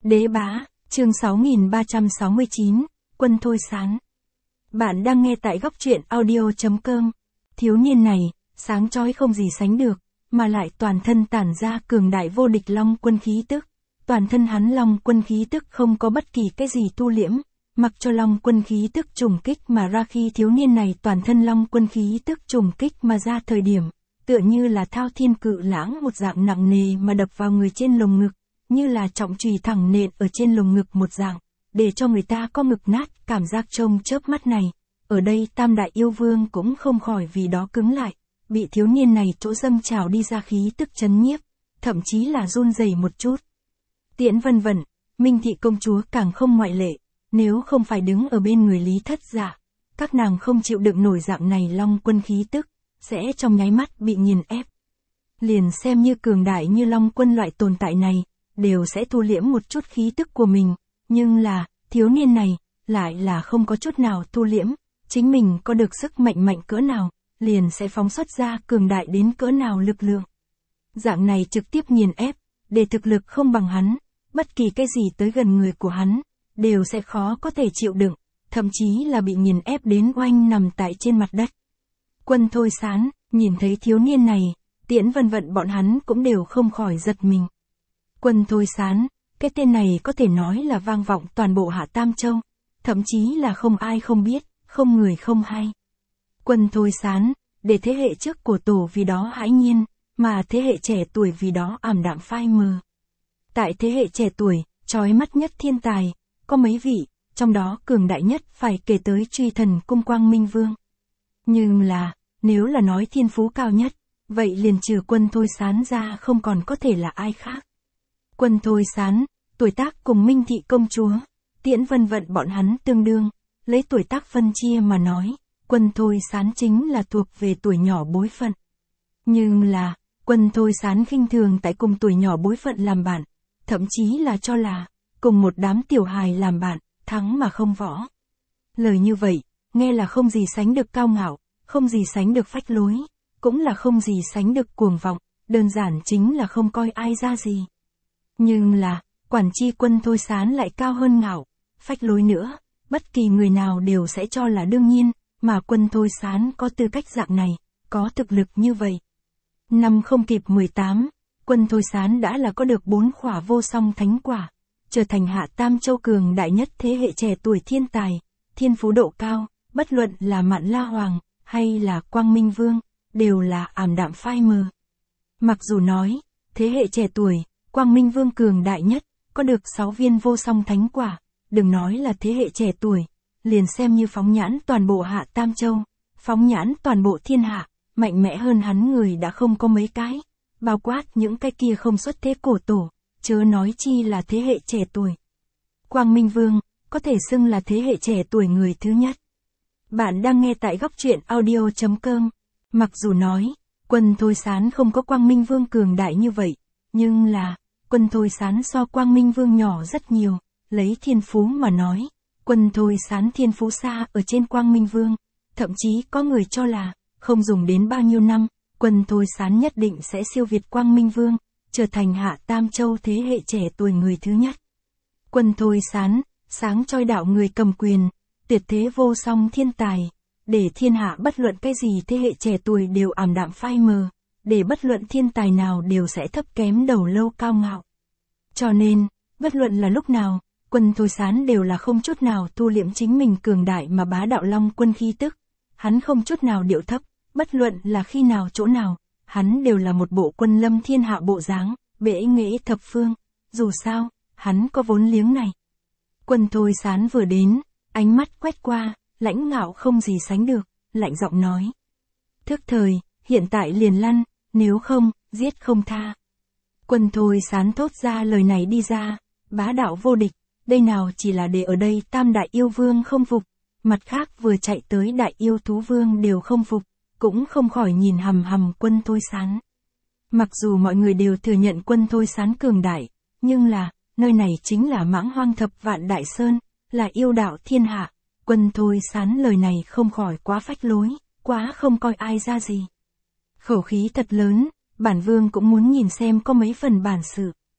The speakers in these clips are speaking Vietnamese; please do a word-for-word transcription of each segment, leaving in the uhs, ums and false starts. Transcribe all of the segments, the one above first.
Đế bá, chương sáu nghìn ba trăm sáu mươi chín, Quân Thôi Sán. Bạn đang nghe tại góc truyện audio chấm com. Thiếu niên này, sáng chói không gì sánh được, mà lại toàn thân tản ra cường đại vô địch long quân khí tức. Toàn thân hắn long quân khí tức không có bất kỳ cái gì tu liễm, mặc cho long quân khí tức trùng kích mà ra. Khi thiếu niên này toàn thân long quân khí tức trùng kích mà ra thời điểm, tựa như là thao thiên cự lãng một dạng nặng nề mà đập vào người trên lồng ngực, như là trọng chùy thẳng nện ở trên lồng ngực một dạng, để cho người ta có ngực nát. Cảm giác trông chớp mắt này, ở đây Tam Đại Yêu Vương cũng không khỏi vì đó cứng lại, bị thiếu niên này chỗ dâng trào đi ra khí tức chấn nhiếp, thậm chí là run rẩy một chút. Tiễn Vân Vân, Minh Thị công chúa càng không ngoại lệ, nếu không phải đứng ở bên người Lý Thất Dạ, các nàng không chịu đựng nổi dạng này long quân khí tức, sẽ trong nháy mắt bị nghiền ép. Liền xem như cường đại như long quân loại tồn tại này, đều sẽ thu liễm một chút khí tức của mình, nhưng là, thiếu niên này, lại là không có chút nào thu liễm, chính mình có được sức mạnh mạnh cỡ nào, liền sẽ phóng xuất ra cường đại đến cỡ nào lực lượng. Dạng này trực tiếp nghiền ép, để thực lực không bằng hắn, bất kỳ cái gì tới gần người của hắn, đều sẽ khó có thể chịu đựng, thậm chí là bị nghiền ép đến oanh nằm tại trên mặt đất. Quân Thôi Sán, nhìn thấy thiếu niên này, Tiễn Vân Vân bọn hắn cũng đều không khỏi giật mình. Quân Thôi Sán, cái tên này có thể nói là vang vọng toàn bộ Hạ Tam Châu, thậm chí là không ai không biết, không người không hay. Quân Thôi Sán, để thế hệ trước của tổ vì đó hãi nhiên, mà thế hệ trẻ tuổi vì đó ảm đạm phai mờ. Tại thế hệ trẻ tuổi, chói mắt nhất thiên tài, có mấy vị, trong đó cường đại nhất phải kể tới Truy Thần Cung Quang Minh Vương. Nhưng là, nếu là nói thiên phú cao nhất, vậy liền trừ Quân Thôi Sán ra không còn có thể là ai khác. Quân Thôi Sán, tuổi tác cùng Minh Thị công chúa, Tiễn Vân Vân bọn hắn tương đương, lấy tuổi tác phân chia mà nói, Quân Thôi Sán chính là thuộc về tuổi nhỏ bối phận. Nhưng là, Quân Thôi Sán khinh thường tại cùng tuổi nhỏ bối phận làm bạn, thậm chí là cho là, cùng một đám tiểu hài làm bạn, thắng mà không võ. Lời như vậy, nghe là không gì sánh được cao ngạo, không gì sánh được phách lối, cũng là không gì sánh được cuồng vọng, đơn giản chính là không coi ai ra gì. Nhưng là, quản chi Quân Thôi Sán lại cao hơn ngạo, phách lối nữa, bất kỳ người nào đều sẽ cho là đương nhiên, mà Quân Thôi Sán có tư cách dạng này, có thực lực như vậy. Năm không kịp mười tám, Quân Thôi Sán đã là có được bốn khỏa vô song thánh quả, trở thành Hạ Tam Châu cường đại nhất thế hệ trẻ tuổi thiên tài, thiên phú độ cao, bất luận là Mạn La Hoàng, hay là Quang Minh Vương, đều là ảm đạm phai mờ. Mặc dù nói, thế hệ trẻ tuổi, Quang Minh Vương cường đại nhất, có được sáu viên vô song thánh quả, đừng nói là thế hệ trẻ tuổi, liền xem như phóng nhãn toàn bộ Hạ Tam Châu, phóng nhãn toàn bộ thiên hạ, mạnh mẽ hơn hắn người đã không có mấy cái, bao quát những cái kia không xuất thế cổ tổ, chớ nói chi là thế hệ trẻ tuổi. Quang Minh Vương, có thể xưng là thế hệ trẻ tuổi người thứ nhất. Bạn đang nghe tại góc truyện audio chấm com. Mặc dù nói, Quân Thôi Sán không có Quang Minh Vương cường đại như vậy, nhưng là, Quân Thôi Sán so Quang Minh Vương nhỏ rất nhiều, lấy thiên phú mà nói, Quân Thôi Sán thiên phú xa ở trên Quang Minh Vương, thậm chí có người cho là, không dùng đến bao nhiêu năm, Quân Thôi Sán nhất định sẽ siêu việt Quang Minh Vương, trở thành Hạ Tam Châu thế hệ trẻ tuổi người thứ nhất. Quân Thôi Sán, sáng chói đạo người cầm quyền, tuyệt thế vô song thiên tài, để thiên hạ bất luận cái gì thế hệ trẻ tuổi đều ảm đạm phai mờ, để bất luận thiên tài nào đều sẽ thấp kém đầu lâu cao ngạo. Cho nên, bất luận là lúc nào, Quân Thôi Sán đều là không chút nào thu liễm chính mình cường đại mà bá đạo long quân khí tức, hắn không chút nào điệu thấp, bất luận là khi nào chỗ nào, hắn đều là một bộ quân lâm thiên hạ bộ dáng, bệ nghệ thập phương, dù sao, hắn có vốn liếng này. Quân Thôi Sán vừa đến, ánh mắt quét qua, lãnh ngạo không gì sánh được, lạnh giọng nói. Thức thời, hiện tại liền lăn, nếu không, giết không tha. Quân Thôi Sán thốt ra lời này đi ra, bá đạo vô địch, đây nào chỉ là để ở đây Tam Đại Yêu Vương không phục, mặt khác vừa chạy tới Đại Yêu Thú Vương đều không phục, cũng không khỏi nhìn hằm hằm Quân Thôi Sán. Mặc dù mọi người đều thừa nhận Quân Thôi Sán cường đại, nhưng là, nơi này chính là Mãng Hoang Thập Vạn Đại Sơn, là yêu đạo thiên hạ, Quân Thôi Sán lời này không khỏi quá phách lối, quá không coi ai ra gì. Khẩu khí thật lớn, bản vương cũng muốn nhìn xem có mấy phần bản sự.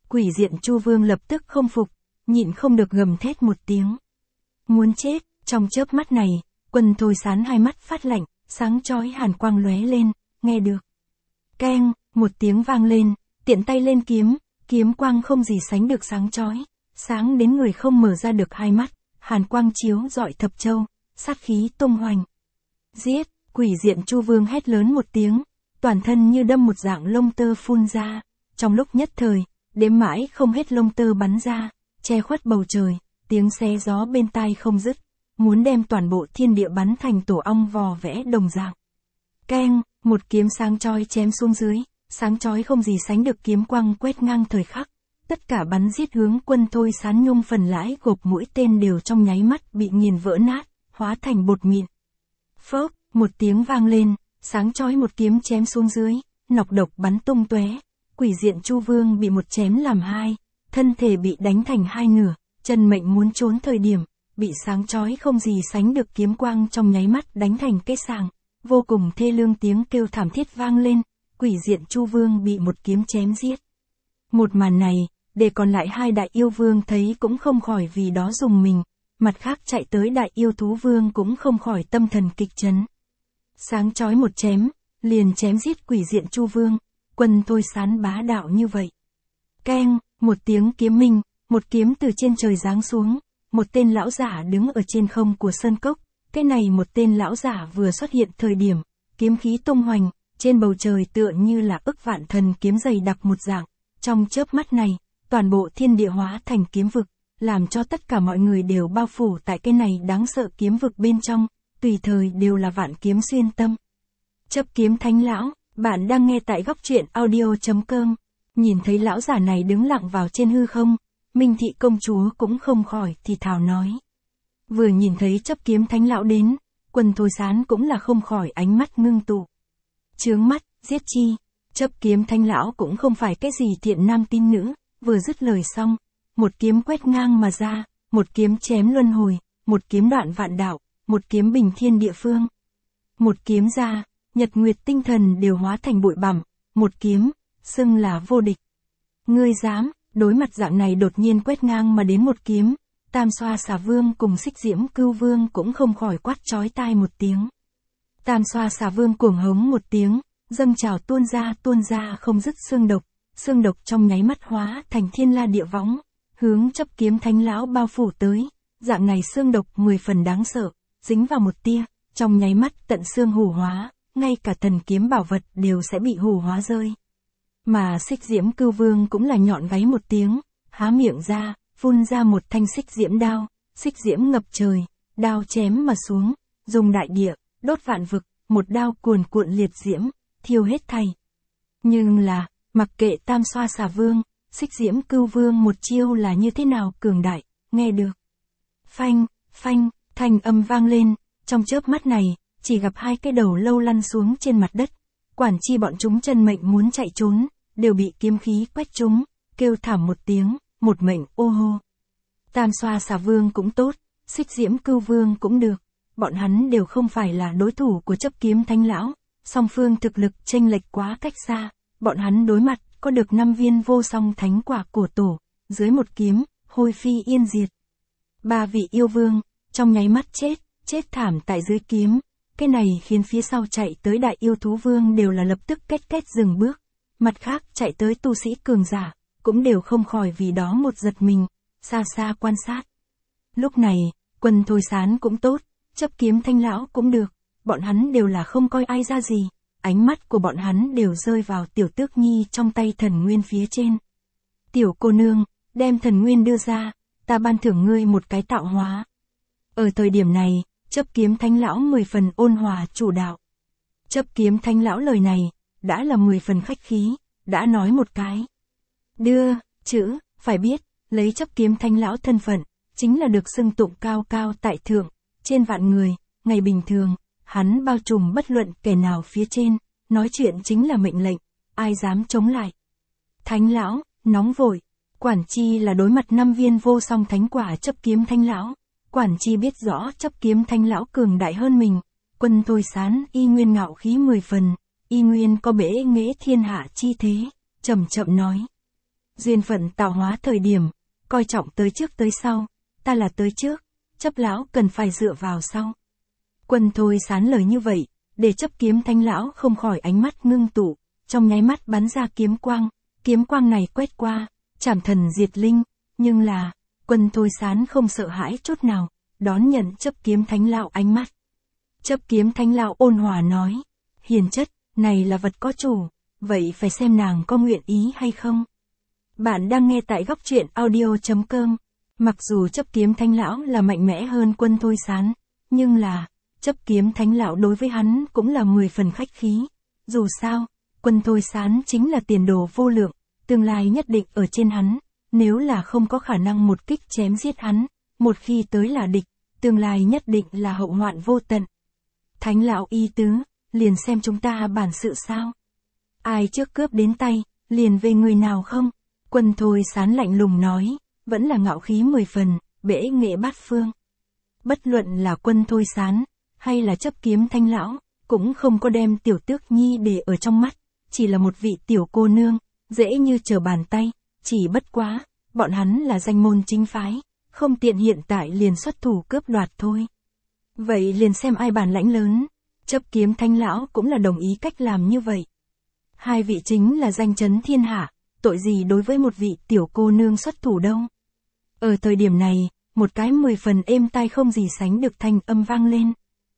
Quỷ diện Chu Vương lập tức không phục, nhịn không được gầm thét một tiếng. Muốn chết, trong chớp mắt này, Quân Thôi Sán hai mắt phát lạnh, sáng chói hàn quang lóe lên, nghe được. Keng, một tiếng vang lên, tiện tay lên kiếm, kiếm quang không gì sánh được sáng chói, sáng đến người không mở ra được hai mắt, hàn quang chiếu rọi thập châu, sát khí tung hoành. Giết, quỷ diện Chu Vương hét lớn một tiếng, toàn thân như đâm một dạng lông tơ phun ra, trong lúc nhất thời, đếm mãi không hết lông tơ bắn ra, che khuất bầu trời, tiếng xé gió bên tai không dứt, muốn đem toàn bộ thiên địa bắn thành tổ ong vò vẽ đồng dạng. Keng, một kiếm sáng chói chém xuống dưới, sáng chói không gì sánh được kiếm quang quét ngang thời khắc, tất cả bắn giết hướng Quân Thôi Sán nhung phần lãi gộp mũi tên đều trong nháy mắt bị nghiền vỡ nát, hóa thành bột mịn. Phốc, một tiếng vang lên, sáng chói một kiếm chém xuống dưới, nọc độc bắn tung tóe, quỷ diện Chu Vương bị một chém làm hai, thân thể bị đánh thành hai nửa, chân mệnh muốn trốn thời điểm, bị sáng chói không gì sánh được kiếm quang trong nháy mắt đánh thành cái sàng, vô cùng thê lương tiếng kêu thảm thiết vang lên, quỷ diện Chu Vương bị một kiếm chém giết. Một màn này, để còn lại hai đại yêu vương thấy cũng không khỏi vì đó rùng mình, mặt khác chạy tới đại yêu thú vương cũng không khỏi tâm thần kịch chấn. Sáng chói một chém, liền chém giết quỷ diện Chu Vương, Quân Thôi Sán bá đạo như vậy. Keng, một tiếng kiếm minh, một kiếm từ trên trời giáng xuống, một tên lão giả đứng ở trên không của sơn cốc, cái này một tên lão giả vừa xuất hiện thời điểm, kiếm khí tung hoành, trên bầu trời tựa như là ức vạn thần kiếm dày đặc một dạng, trong chớp mắt này, toàn bộ thiên địa hóa thành kiếm vực, làm cho tất cả mọi người đều bao phủ tại cái này đáng sợ kiếm vực bên trong, tùy thời đều là vạn kiếm xuyên tâm. Chấp kiếm thánh lão, bạn đang nghe tại góc truyện audio chấm com, nhìn thấy lão giả này đứng lặng vào trên hư không, Minh Thị công chúa cũng không khỏi thì thào nói. Vừa nhìn thấy chấp kiếm thánh lão đến, Quân Thôi Sán cũng là không khỏi ánh mắt ngưng tụ. Chướng mắt, giết chi, chấp kiếm thánh lão cũng không phải cái gì thiện nam tín nữ, vừa dứt lời xong, một kiếm quét ngang mà ra, một kiếm chém luân hồi, một kiếm đoạn vạn đạo, một kiếm bình thiên địa phương. Một kiếm ra, nhật nguyệt tinh thần đều hóa thành bụi bặm, một kiếm, xưng là vô địch. Ngươi dám, đối mặt dạng này đột nhiên quét ngang mà đến một kiếm, Tam Xoa Xà Vương cùng Xích Diễm Cưu Vương cũng không khỏi quát chói tai một tiếng. Tam Xoa Xà Vương cuồng hống một tiếng, dâng trào tuôn ra tuôn ra không dứt xương độc, xương độc trong nháy mắt hóa thành thiên la địa võng, hướng chấp kiếm thánh lão bao phủ tới, dạng này xương độc mười phần đáng sợ, dính vào một tia, trong nháy mắt tận xương hủ hóa, ngay cả thần kiếm bảo vật đều sẽ bị hủ hóa rơi. Mà Xích Diễm Cưu Vương cũng là nhọn gáy một tiếng, há miệng ra, phun ra một thanh xích diễm đao, xích diễm ngập trời, đao chém mà xuống, dùng đại địa, đốt vạn vực, một đao cuồn cuộn liệt diễm, thiêu hết thảy. Nhưng là, mặc kệ Tam Xoa Xà Vương, Xích Diễm Cưu Vương một chiêu là như thế nào cường đại, nghe được. Phanh, phanh, thanh âm vang lên, trong chớp mắt này, chỉ gặp hai cái đầu lâu lăn xuống trên mặt đất, quản chi bọn chúng chân mệnh muốn chạy trốn, đều bị kiếm khí quét trúng, kêu thảm một tiếng, một mệnh ô hô. Tam Xoa Xà Vương cũng tốt, Xích Diễm Cưu Vương cũng được, bọn hắn đều không phải là đối thủ của chấp kiếm thánh lão, song phương thực lực chênh lệch quá cách xa, bọn hắn đối mặt có được năm viên vô song thánh quả cổ tổ, dưới một kiếm, hôi phi yên diệt. Ba vị yêu vương, trong nháy mắt chết, chết thảm tại dưới kiếm, cái này khiến phía sau chạy tới đại yêu thú vương đều là lập tức kết kết dừng bước, mặt khác chạy tới tu sĩ cường giả, cũng đều không khỏi vì đó một giật mình, xa xa quan sát. Lúc này, Quân Thôi Sán cũng tốt, chấp kiếm thanh lão cũng được, bọn hắn đều là không coi ai ra gì, ánh mắt của bọn hắn đều rơi vào tiểu tước nhi trong tay thần nguyên phía trên. Tiểu cô nương, đem thần nguyên đưa ra, ta ban thưởng ngươi một cái tạo hóa. Ở thời điểm này, chấp kiếm thánh lão mười phần ôn hòa chủ đạo. Chấp kiếm thánh lão lời này, đã là mười phần khách khí, đã nói một cái. Đưa, chữ, phải biết, lấy chấp kiếm thánh lão thân phận, chính là được xưng tụng cao cao tại thượng, trên vạn người, ngày bình thường, hắn bao trùm bất luận kẻ nào phía trên, nói chuyện chính là mệnh lệnh, ai dám chống lại. Thánh lão, nóng vội, quản chi là đối mặt năm viên vô song thánh quả chấp kiếm thánh lão, quản chi biết rõ chấp kiếm thánh lão cường đại hơn mình, Quân Thôi Sán y nguyên ngạo khí mười phần, y nguyên có bể nghệ thiên hạ chi thế, chậm chậm nói. Duyên phận tạo hóa thời điểm, coi trọng tới trước tới sau, ta là tới trước, chấp lão cần phải dựa vào sau. Quân Thôi Sán lời như vậy, để chấp kiếm thánh lão không khỏi ánh mắt ngưng tụ, trong nháy mắt bắn ra kiếm quang, kiếm quang này quét qua, chảm thần diệt linh, nhưng là, Quân Thôi Sán không sợ hãi chút nào, đón nhận chấp kiếm thánh lão ánh mắt. Chấp kiếm thánh lão ôn hòa nói, hiền chất, này là vật có chủ, vậy phải xem nàng có nguyện ý hay không. Bạn đang nghe tại góc truyện audio.com, mặc dù chấp kiếm thánh lão là mạnh mẽ hơn Quân Thôi Sán, nhưng là, chấp kiếm thánh lão đối với hắn cũng là mười phần khách khí. Dù sao, Quân Thôi Sán chính là tiền đồ vô lượng, tương lai nhất định ở trên hắn, nếu là không có khả năng một kích chém giết hắn, một khi tới là địch, tương lai nhất định là hậu hoạn vô tận. Thánh lão y tứ, liền xem chúng ta bản sự sao. Ai trước cướp đến tay, liền về người nào không? Quân Thôi Sán lạnh lùng nói, vẫn là ngạo khí mười phần, bể nghệ bát phương. Bất luận là Quân Thôi Sán, hay là chấp kiếm thanh lão, cũng không có đem tiểu tước nhi để ở trong mắt, chỉ là một vị tiểu cô nương, dễ như trở bàn tay, chỉ bất quá, bọn hắn là danh môn chính phái, không tiện hiện tại liền xuất thủ cướp đoạt thôi. Vậy liền xem ai bản lãnh lớn, chấp kiếm thanh lão cũng là đồng ý cách làm như vậy. Hai vị chính là danh chấn thiên hạ, tội gì đối với một vị tiểu cô nương xuất thủ đâu. Ở thời điểm này, một cái mười phần êm tai không gì sánh được thanh âm vang lên.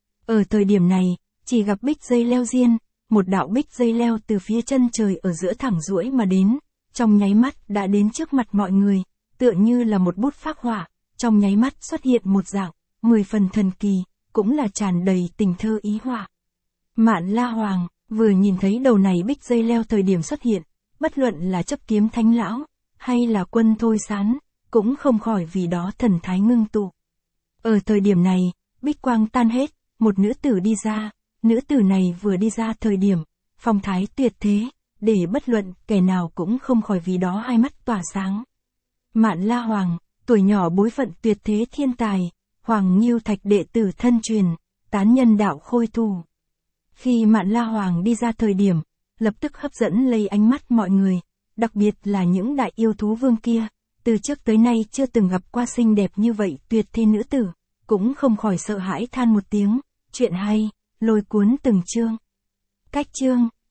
Ở thời điểm này, chỉ gặp bích dây leo diên, một đạo bích dây leo từ phía chân trời ở giữa thẳng duỗi mà đến, trong nháy mắt đã đến trước mặt mọi người, tựa như là một bút phác họa, trong nháy mắt xuất hiện một dạng, mười phần thần kỳ, cũng là tràn đầy tình thơ ý họa. Mạn La Hoàng, vừa nhìn thấy đầu này bích dây leo thời điểm xuất hiện, bất luận là chấp kiếm thánh lão, hay là Quân Thôi Sán, cũng không khỏi vì đó thần thái ngưng tụ. Ở thời điểm này, bích quang tan hết, một nữ tử đi ra, nữ tử này vừa đi ra thời điểm, phong thái tuyệt thế, để bất luận kẻ nào cũng không khỏi vì đó hai mắt tỏa sáng. Mạn La Hoàng, tuổi nhỏ bối phận tuyệt thế thiên tài, Hoàng Nghiêu Thạch đệ tử thân truyền, tán nhân đạo khôi thù. Khi Mạn La Hoàng đi ra thời điểm, lập tức hấp dẫn lấy ánh mắt mọi người, đặc biệt là những đại yêu thú vương kia, từ trước tới nay chưa từng gặp qua xinh đẹp như vậy tuyệt thế nữ tử, cũng không khỏi sợ hãi than một tiếng, chuyện hay, lôi cuốn từng chương. Cách chương